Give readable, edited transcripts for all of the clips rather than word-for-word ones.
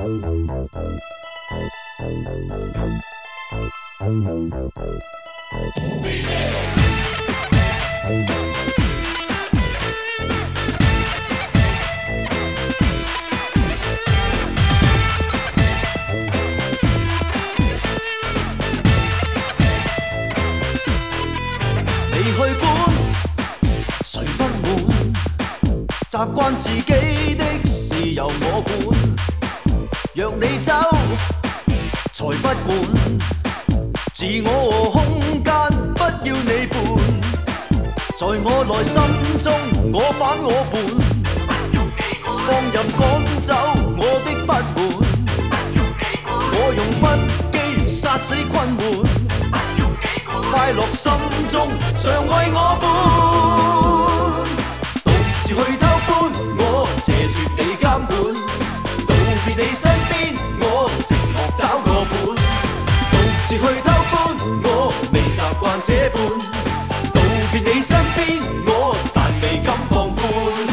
你去管，谁不满？习惯自己的事由我管。若你走，才不管。自我和空間，不要你伴。在我內心中，我反我叛。放任趕走我的不滿。我用不羈殺死困悶。快樂心中常為我伴，獨自去偷歡，我謝絕你監管，道別你身邊，我寂寞找個伴，獨自去偷歡，我未習慣這般，道別你身邊，我但未敢放寬。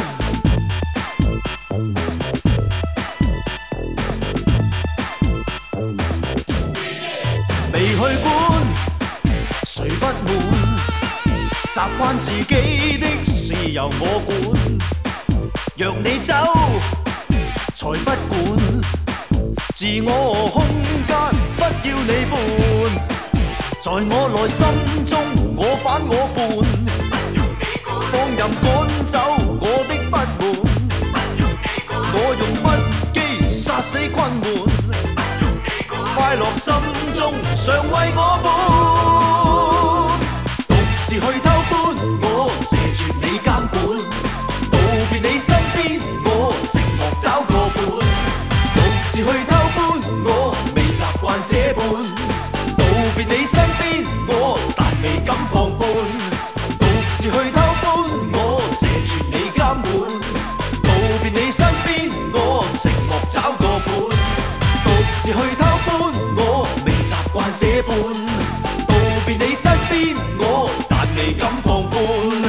未去管。誰不滿？習慣自己的事由我管。若你走，才不管。自我和空間，不要你伴。在我內心中，我反我叛。放任趕走我的不滿。我用不羈殺死困悶。快樂心中常為我伴。去偷歡，我謝絕你監管，道別你身邊，我寂寞找個伴，獨自去偷歡，我未習慣這般，道別你身邊，我但未敢放寬，獨自去偷歡，我謝絕你監管，道別你身邊，我寂寞找個伴，獨自去偷歡，我未習慣這般，道別你身邊，我未敢放寬。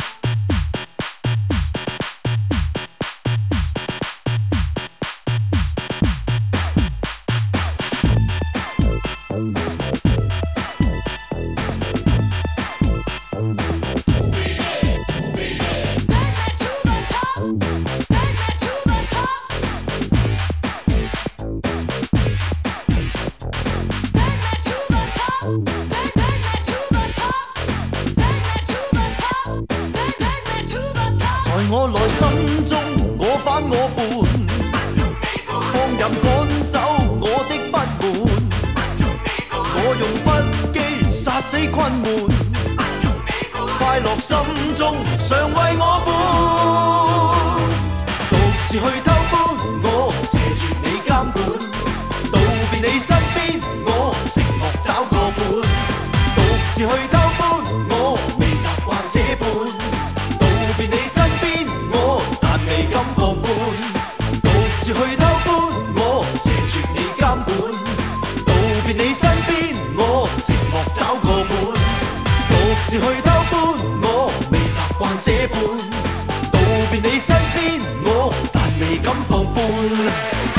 在我內心中，我反我叛，放任趕走我的不滿，我用不羈殺死困悶，快樂心中常為我伴，獨自去偷歡，我謝絕你監管，道別你身邊，我寂寞找個伴，獨自去偷歡，我未習慣這般，道別你身邊。未敢放寬，獨自去偷歡，我謝絕你監管，道別你身邊，我寂寞找個伴，獨自去偷歡，我未習慣這般，道別你身邊，我但未敢放寬。